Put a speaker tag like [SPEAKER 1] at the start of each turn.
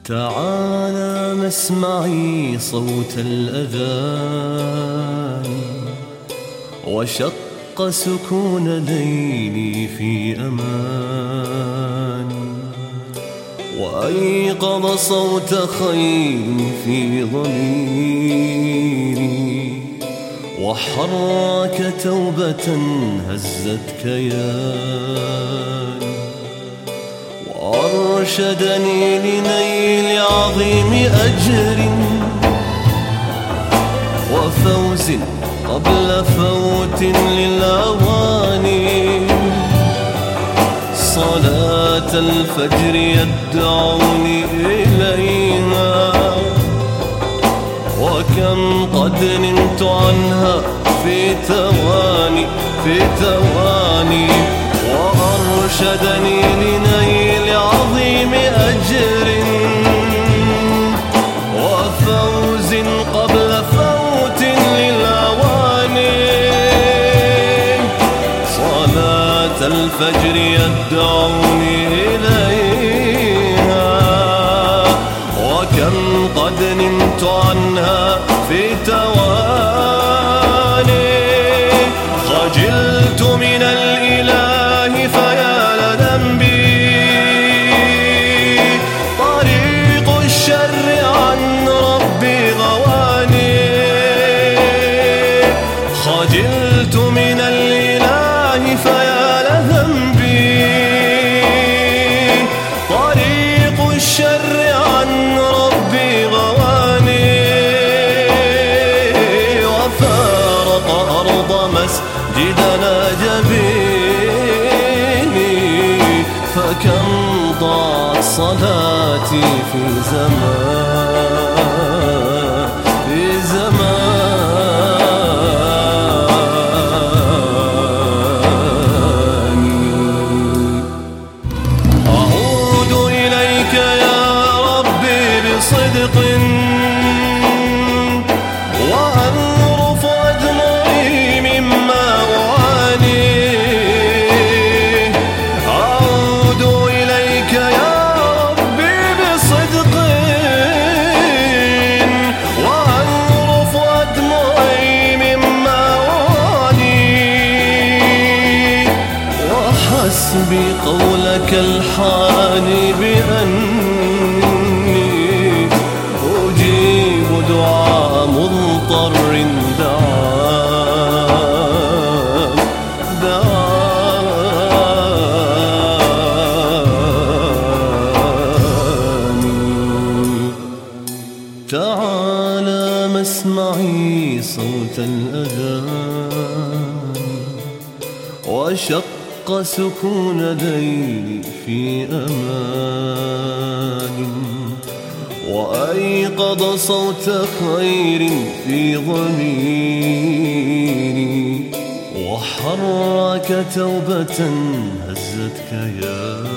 [SPEAKER 1] تعالى مسمعي صوت الأذان وشق سكون ليلي في أمان، وأيقظ صوت خيل في ضميري، وحرك توبة هزت كياني، وأرشدني لنيل عظيم أجر وفوز قبل فوت للأواني. صلاة الفجر يدعوني إليها، وكم قد نمت عنها في تواني، وأرشدني لنيل عظيم أجر وفوز قبل فوت للأواني. صلاة الفجر يدعوني إليها، وكم قد نمت عنها في تواني. خجلت من الإله فيا لذنبي، طريق الشر عن ربي غواني. خجلت من الإله فيا لذنبي، طريق الشر عن ربي غواني. وفارق أرض مسجدنا جبيني، فكم ضاعت صلاتي في زمان أعود إليك يا ربي بصدق، وأنظر دمعي مما أعاني. أعود إليك يا ربي بصدق، وأنظر دمعي مما أعاني. وحسبي قولك الحاني بأني أجيب دعاء مضطر دعاني. تعالى مسمعي صوت الأذان وشق سكون ليلي في أمان، وأيقظ صوت خير في ضميري، وحرك توبة هزت كياني.